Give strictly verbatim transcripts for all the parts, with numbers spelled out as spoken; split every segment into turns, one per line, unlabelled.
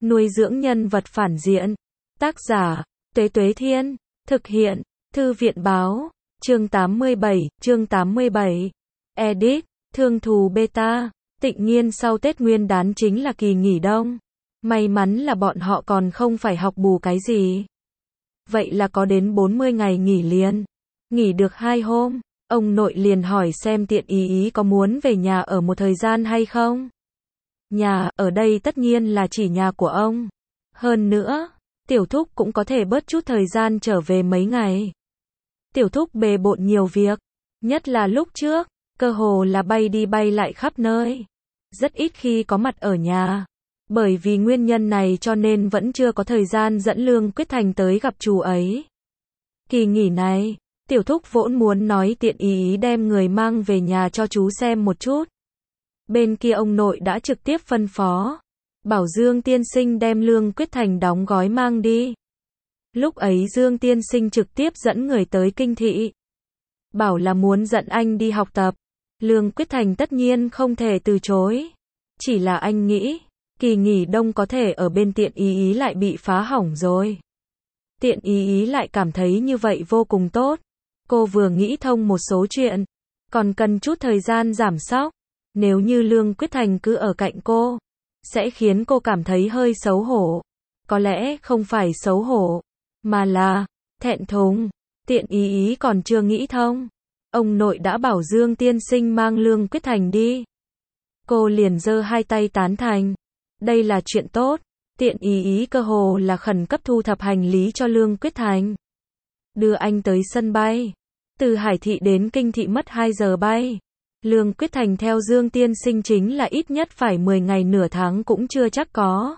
Nuôi dưỡng nhân vật phản diện. Tác giả, Tuế Tuế Thiên. Thực hiện, Thư viện Báo. Chương tám mươi bảy, chương tám mươi bảy. Edit, Thương Thù Beta. Tịnh Nghiên sau Tết Nguyên đán chính là kỳ nghỉ đông. May mắn là bọn họ còn không phải học bù cái gì. Vậy là có đến bốn mươi ngày nghỉ liền. Nghỉ được hai hôm, ông nội liền hỏi xem Tiện Ý Ý có muốn về nhà ở một thời gian hay không. Nhà, ở đây tất nhiên là chỉ nhà của ông. Hơn nữa, Tiểu Thúc cũng có thể bớt chút thời gian trở về mấy ngày. Tiểu Thúc bề bộn nhiều việc, nhất là lúc trước, cơ hồ là bay đi bay lại khắp nơi. Rất ít khi có mặt ở nhà. Bởi vì nguyên nhân này cho nên vẫn chưa có thời gian dẫn Lương Quyết Thành tới gặp chú ấy. Kỳ nghỉ này, Tiểu Thúc vốn muốn nói Tiện Ý Ý đem người mang về nhà cho chú xem một chút. Bên kia ông nội đã trực tiếp phân phó, bảo Dương tiên sinh đem Lương Quyết Thành đóng gói mang đi. Lúc ấy Dương tiên sinh trực tiếp dẫn người tới kinh thị. Bảo là muốn dẫn anh đi học tập. Lương Quyết Thành tất nhiên không thể từ chối. Chỉ là anh nghĩ, kỳ nghỉ đông có thể ở bên Tiện Ý Ý lại bị phá hỏng rồi. Tiện Ý Ý lại cảm thấy như vậy vô cùng tốt. Cô vừa nghĩ thông một số chuyện, còn cần chút thời gian giảm sóc. Nếu như Lương Quyết Thành cứ ở cạnh cô, sẽ khiến cô cảm thấy hơi xấu hổ. Có lẽ không phải xấu hổ, mà là thẹn thùng. Tiện Ý Ý còn chưa nghĩ thông. Ông nội đã bảo Dương tiên sinh mang Lương Quyết Thành đi. Cô liền giơ hai tay tán thành. Đây là chuyện tốt. Tiện Ý Ý cơ hồ là khẩn cấp thu thập hành lý cho Lương Quyết Thành. Đưa anh tới sân bay. Từ Hải Thị đến Kinh Thị mất hai giờ bay. Lương Quyết Thành theo Dương tiên sinh chính là ít nhất phải mười ngày nửa tháng cũng chưa chắc có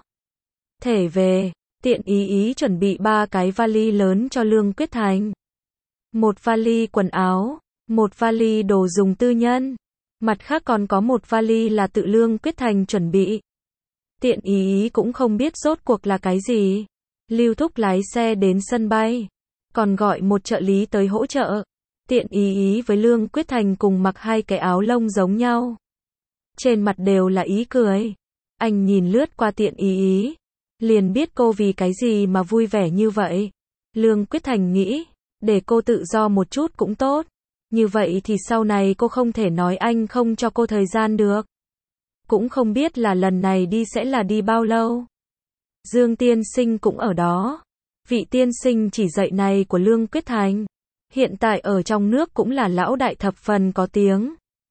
thể về. Tiện Ý Ý chuẩn bị ba cái vali lớn cho Lương Quyết Thành. Một vali quần áo, một vali đồ dùng tư nhân, mặt khác còn có một vali là tự Lương Quyết Thành chuẩn bị. Tiện Ý Ý cũng không biết rốt cuộc là cái gì. Lưu Thúc lái xe đến sân bay, còn gọi một trợ lý tới hỗ trợ. Tiện Ý Ý với Lương Quyết Thành cùng mặc hai cái áo lông giống nhau. Trên mặt đều là ý cười. Anh nhìn lướt qua Tiện Ý Ý, liền biết cô vì cái gì mà vui vẻ như vậy. Lương Quyết Thành nghĩ, để cô tự do một chút cũng tốt. Như vậy thì sau này cô không thể nói anh không cho cô thời gian được. Cũng không biết là lần này đi sẽ là đi bao lâu. Dương tiên sinh cũng ở đó. Vị tiên sinh chỉ dạy này của Lương Quyết Thành, hiện tại ở trong nước cũng là lão đại thập phần có tiếng.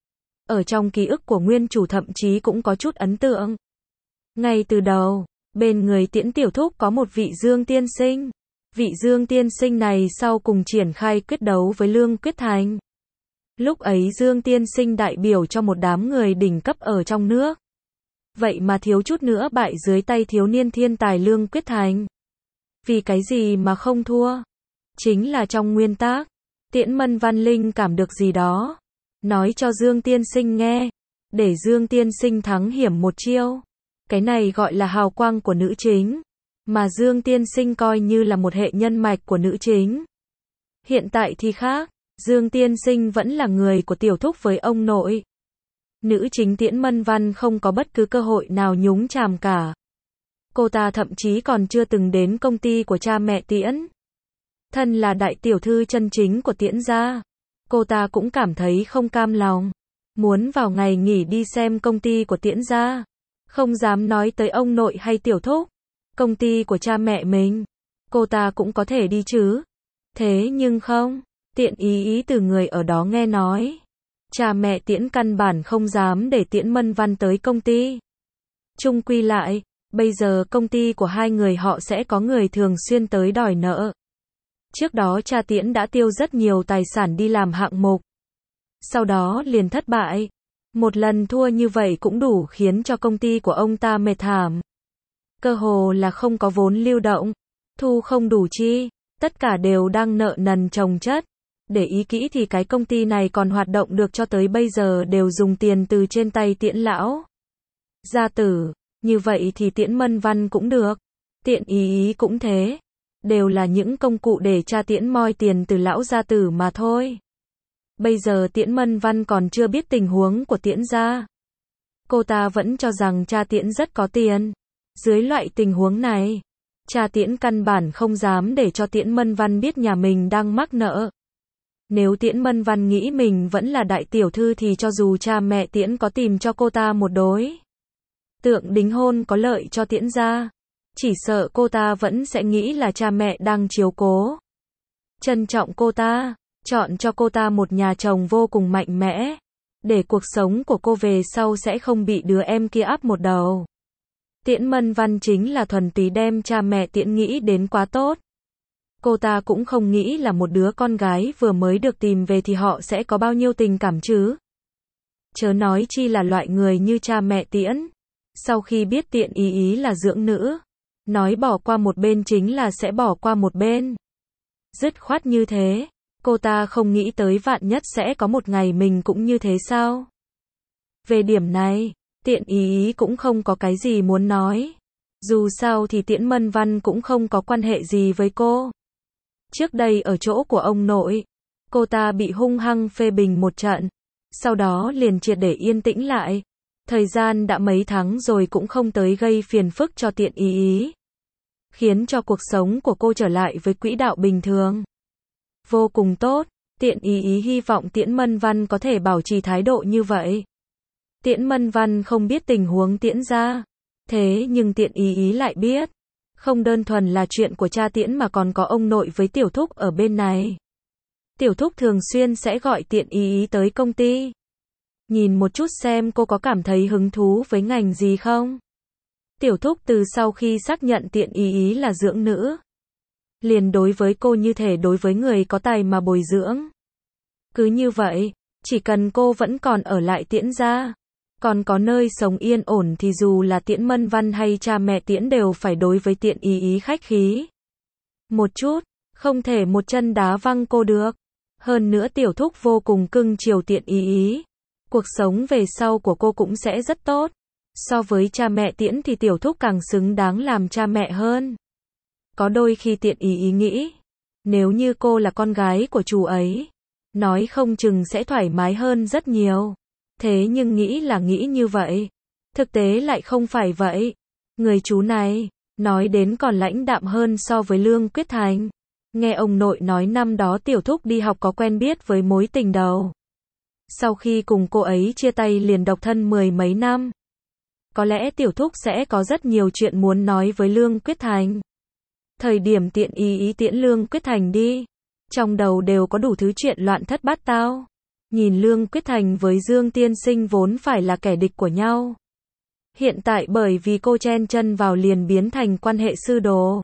Ở trong ký ức của nguyên chủ thậm chí cũng có chút ấn tượng. Ngay từ đầu, bên người Tiễn Tiểu Thúc có một vị Dương tiên sinh. Vị Dương tiên sinh này sau cùng triển khai quyết đấu với Lương Quyết Thành. Lúc ấy Dương tiên sinh đại biểu cho một đám người đỉnh cấp ở trong nước. Vậy mà thiếu chút nữa bại dưới tay thiếu niên thiên tài Lương Quyết Thành. Vì cái gì mà không thua? Chính là trong nguyên tắc. Tiễn Mân Văn linh cảm được gì đó, nói cho Dương tiên sinh nghe, để Dương tiên sinh thắng hiểm một chiêu. Cái này gọi là hào quang của nữ chính, mà Dương tiên sinh coi như là một hệ nhân mạch của nữ chính. Hiện tại thì khác, Dương tiên sinh vẫn là người của Tiểu Thúc với ông nội. Nữ chính Tiễn Mân Văn không có bất cứ cơ hội nào nhúng chàm cả. Cô ta thậm chí còn chưa từng đến công ty của cha mẹ Tiễn. Thân là đại tiểu thư chân chính của Tiễn gia, cô ta cũng cảm thấy không cam lòng. Muốn vào ngày nghỉ đi xem công ty của Tiễn gia. Không dám nói tới ông nội hay Tiểu Thúc. Công ty của cha mẹ mình, cô ta cũng có thể đi chứ. Thế nhưng không, Tiện Ý Ý từ người ở đó nghe nói. Cha mẹ Tiễn căn bản không dám để Tiễn Mân Văn tới công ty. Chung quy lại, bây giờ công ty của hai người họ sẽ có người thường xuyên tới đòi nợ. Trước đó cha Tiễn đã tiêu rất nhiều tài sản đi làm hạng mục. Sau đó liền thất bại. Một lần thua như vậy cũng đủ khiến cho công ty của ông ta mệt thảm. Cơ hồ là không có vốn lưu động. Thu không đủ chi. Tất cả đều đang nợ nần chồng chất. Để ý kỹ thì cái công ty này còn hoạt động được cho tới bây giờ đều dùng tiền từ trên tay Tiễn lão gia tử. Như vậy thì Tiễn Mân Văn cũng được. Tiện Ý Ý cũng thế. Đều là những công cụ để cha Tiễn moi tiền từ lão gia tử mà thôi. Bây giờ Tiễn Mân Văn còn chưa biết tình huống của Tiễn gia. Cô ta vẫn cho rằng cha Tiễn rất có tiền. Dưới loại tình huống này, cha Tiễn căn bản không dám để cho Tiễn Mân Văn biết nhà mình đang mắc nợ. Nếu Tiễn Mân Văn nghĩ mình vẫn là đại tiểu thư thì cho dù cha mẹ Tiễn có tìm cho cô ta một đối tượng đính hôn có lợi cho Tiễn gia, chỉ sợ cô ta vẫn sẽ nghĩ là cha mẹ đang chiếu cố, trân trọng cô ta, chọn cho cô ta một nhà chồng vô cùng mạnh mẽ, để cuộc sống của cô về sau sẽ không bị đứa em kia áp một đầu. Tiễn Mân Văn chính là thuần túy đem cha mẹ Tiễn nghĩ đến quá tốt. Cô ta cũng không nghĩ là một đứa con gái vừa mới được tìm về thì họ sẽ có bao nhiêu tình cảm chứ. Chớ nói chi là loại người như cha mẹ Tiễn. Sau khi biết Tiện Ý Ý là dưỡng nữ, nói bỏ qua một bên chính là sẽ bỏ qua một bên. Dứt khoát như thế, cô ta không nghĩ tới vạn nhất sẽ có một ngày mình cũng như thế sao. Về điểm này, Tiện Ý Ý cũng không có cái gì muốn nói. Dù sao thì Tiễn Mân Văn cũng không có quan hệ gì với cô. Trước đây ở chỗ của ông nội, cô ta bị hung hăng phê bình một trận, sau đó liền triệt để yên tĩnh lại. Thời gian đã mấy tháng rồi cũng không tới gây phiền phức cho Tiện Ý Ý, khiến cho cuộc sống của cô trở lại với quỹ đạo bình thường. Vô cùng tốt, Tiện Ý Ý hy vọng Tiễn Mân Văn có thể bảo trì thái độ như vậy. Tiễn Mân Văn không biết tình huống Tiễn gia, thế nhưng Tiện Ý Ý lại biết. Không đơn thuần là chuyện của cha Tiễn mà còn có ông nội với Tiểu Thúc ở bên này. Tiểu Thúc thường xuyên sẽ gọi Tiện Ý Ý tới công ty. Nhìn một chút xem cô có cảm thấy hứng thú với ngành gì không. Tiểu Thúc từ sau khi xác nhận Tiện Ý Ý là dưỡng nữ, liền đối với cô như thể đối với người có tài mà bồi dưỡng. Cứ như vậy, chỉ cần cô vẫn còn ở lại Tiễn gia, còn có nơi sống yên ổn thì dù là Tiễn Mân Văn hay cha mẹ Tiễn đều phải đối với Tiện Ý Ý khách khí một chút, không thể một chân đá văng cô được. Hơn nữa Tiểu Thúc vô cùng cưng chiều Tiện Ý Ý, cuộc sống về sau của cô cũng sẽ rất tốt. So với cha mẹ Tiễn thì Tiểu Thúc càng xứng đáng làm cha mẹ hơn. Có đôi khi Tiện Ý Ý nghĩ, nếu như cô là con gái của chú ấy, nói không chừng sẽ thoải mái hơn rất nhiều. Thế nhưng nghĩ là nghĩ như vậy, thực tế lại không phải vậy. Người chú này, nói đến còn lãnh đạm hơn so với Lương Quyết Thành. Nghe ông nội nói năm đó Tiểu Thúc đi học có quen biết với mối tình đầu. Sau khi cùng cô ấy chia tay liền độc thân mười mấy năm. Có lẽ Tiểu Thúc sẽ có rất nhiều chuyện muốn nói với Lương Quyết Thành. Thời điểm Tiện Ý Ý tiễn Lương Quyết Thành đi, trong đầu đều có đủ thứ chuyện loạn thất bát tao. Nhìn Lương Quyết Thành với Dương Tiên Sinh vốn phải là kẻ địch của nhau. Hiện tại bởi vì cô chen chân vào liền biến thành quan hệ sư đồ.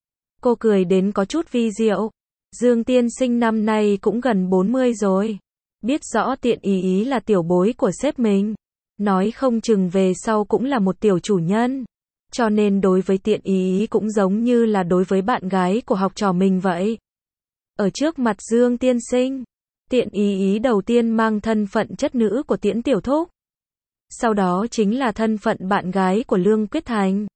Cô cười đến có chút vi diệu. Dương Tiên Sinh năm nay cũng gần bốn mươi rồi. Biết rõ Tiện Ý Ý là tiểu bối của sếp mình. Nói không chừng về sau cũng là một tiểu chủ nhân. Cho nên đối với Tiện Ý Ý cũng giống như là đối với bạn gái của học trò mình vậy. Ở trước mặt Dương Tiên Sinh, Tiện Ý Ý đầu tiên mang thân phận chất nữ của Tiễn Tiểu Thúc. Sau đó chính là thân phận bạn gái của Lương Quyết Thành.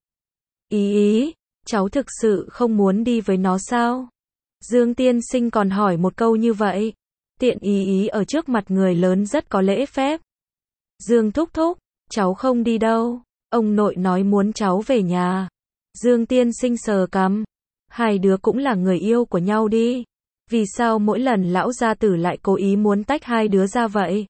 Ý Ý, cháu thực sự không muốn đi với nó sao? Dương Tiên Sinh còn hỏi một câu như vậy. Tiện Ý Ý ở trước mặt người lớn rất có lễ phép. Dương Thúc Thúc, cháu không đi đâu. Ông nội nói muốn cháu về nhà. Dương Tiên Sinh sờ cằm. Hai đứa cũng là người yêu của nhau đi. Vì sao mỗi lần lão gia tử lại cố ý muốn tách hai đứa ra vậy?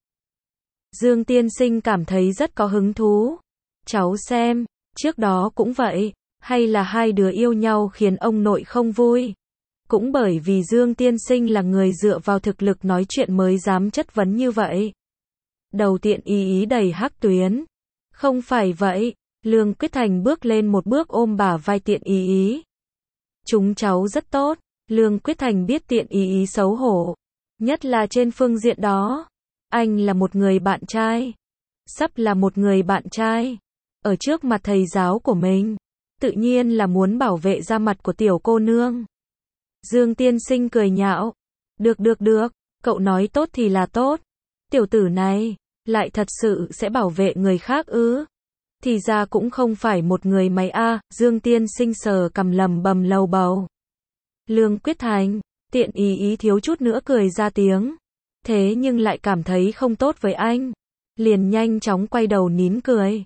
Dương Tiên Sinh cảm thấy rất có hứng thú. Cháu xem, trước đó cũng vậy, hay là hai đứa yêu nhau khiến ông nội không vui. Cũng bởi vì Dương Tiên Sinh là người dựa vào thực lực nói chuyện mới dám chất vấn như vậy. Đầu Tiện Ý Ý đầy hắc tuyến. Không phải vậy, Lương Quyết Thành bước lên một bước ôm bả vai Tiện Ý Ý. Chúng cháu rất tốt. Lương Quyết Thành biết Tiện Ý Ý xấu hổ, nhất là trên phương diện đó. Anh là một người bạn trai, sắp là một người bạn trai, ở trước mặt thầy giáo của mình, tự nhiên là muốn bảo vệ da mặt của tiểu cô nương. Dương Tiên Sinh cười nhạo, được được được, cậu nói tốt thì là tốt, tiểu tử này, lại thật sự sẽ bảo vệ người khác ư? Thì ra cũng không phải một người máy a. À. Dương Tiên Sinh sờ cằm lầm bầm lầu bầu. Lương Quyết Thành, Tiện Ý Ý thiếu chút nữa cười ra tiếng. Thế nhưng lại cảm thấy không tốt với anh. Liền nhanh chóng quay đầu nín cười.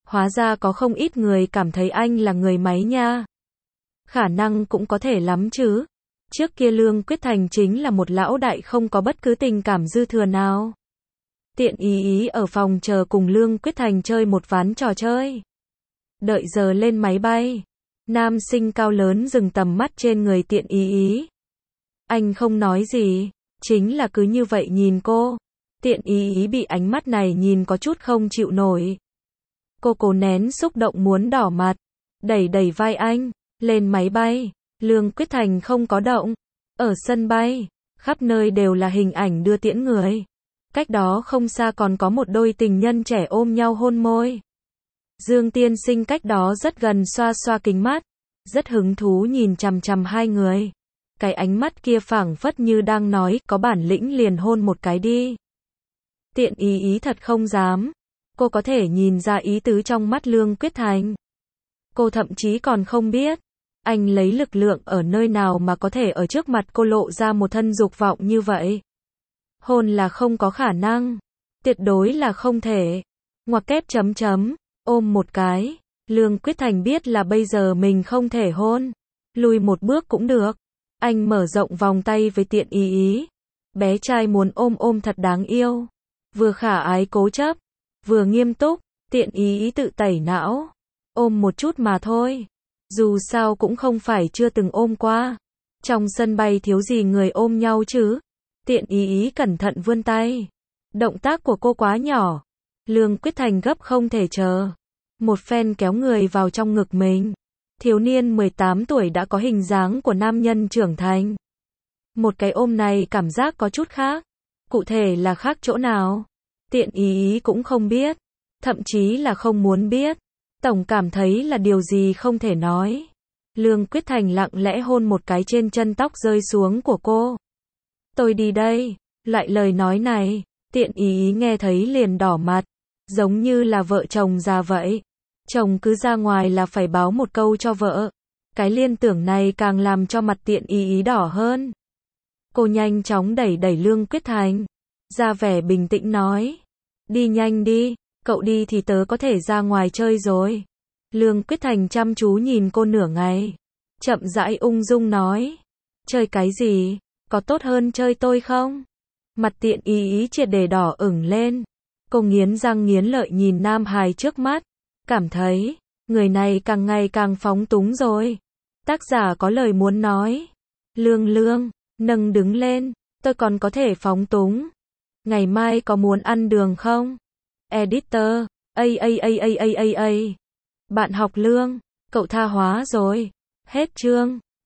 Hóa ra có không ít người cảm thấy anh là người máy nha. Khả năng cũng có thể lắm chứ. Trước kia Lương Quyết Thành chính là một lão đại không có bất cứ tình cảm dư thừa nào. Tiện ý ý ở phòng chờ cùng Lương Quyết Thành chơi một ván trò chơi. Đợi giờ lên máy bay. Nam sinh cao lớn dừng tầm mắt trên người tiện ý ý. Anh không nói gì, chính là cứ như vậy nhìn cô. Tiện ý ý bị ánh mắt này nhìn có chút không chịu nổi. Cô cố nén xúc động muốn đỏ mặt, đẩy đẩy vai anh, lên máy bay. Lương Quyết Thành không có động. Ở sân bay, khắp nơi đều là hình ảnh đưa tiễn người. Cách đó không xa còn có một đôi tình nhân trẻ ôm nhau hôn môi. Dương tiên sinh cách đó rất gần xoa xoa kính mắt, rất hứng thú nhìn chằm chằm hai người. Cái ánh mắt kia phảng phất như đang nói, có bản lĩnh liền hôn một cái đi. Tiện ý ý thật không dám. Cô có thể nhìn ra ý tứ trong mắt Lương Quyết Thành. Cô thậm chí còn không biết, anh lấy lực lượng ở nơi nào mà có thể ở trước mặt cô lộ ra một thân dục vọng như vậy. Hôn là không có khả năng. Tuyệt đối là không thể. Ngoặc kép chấm chấm. Ôm một cái. Lương Quyết Thành biết là bây giờ mình không thể hôn. Lùi một bước cũng được. Anh mở rộng vòng tay với tiện ý ý. Bé trai muốn ôm ôm thật đáng yêu. Vừa khả ái cố chấp, vừa nghiêm túc. Tiện ý ý tự tẩy não. Ôm một chút mà thôi. Dù sao cũng không phải chưa từng ôm qua. Trong sân bay thiếu gì người ôm nhau chứ. Tiện ý ý cẩn thận vươn tay. Động tác của cô quá nhỏ. Lương Quyết Thành gấp không thể chờ. Một phen kéo người vào trong ngực mình. Thiếu niên mười tám tuổi đã có hình dáng của nam nhân trưởng thành. Một cái ôm này cảm giác có chút khác. Cụ thể là khác chỗ nào? Tiện ý ý cũng không biết. Thậm chí là không muốn biết. Tổng cảm thấy là điều gì không thể nói. Lương Quyết Thành lặng lẽ hôn một cái trên chân tóc rơi xuống của cô. Tôi đi đây. Loại lời nói này, tiện ý ý nghe thấy liền đỏ mặt. Giống như là vợ chồng già vậy. Chồng cứ ra ngoài là phải báo một câu cho vợ. Cái liên tưởng này càng làm cho mặt tiện ý ý đỏ hơn. Cô nhanh chóng đẩy đẩy Lương Quyết Thành. Ra vẻ bình tĩnh nói. Đi nhanh đi, cậu đi thì tớ có thể ra ngoài chơi rồi. Lương Quyết Thành chăm chú nhìn cô nửa ngày. Chậm rãi ung dung nói. Chơi cái gì? Có tốt hơn chơi tôi không? Mặt tiện ý ý triệt để đỏ ửng lên. Cô nghiến răng nghiến lợi nhìn nam hài trước mắt. Cảm thấy, người này càng ngày càng phóng túng rồi. Tác giả có lời muốn nói. Lương Lương, nâng đứng lên, tôi còn có thể phóng túng. Ngày mai có muốn ăn đường không? Editor, a a a a a a a. Bạn học Lương, cậu tha hóa rồi. Hết chương.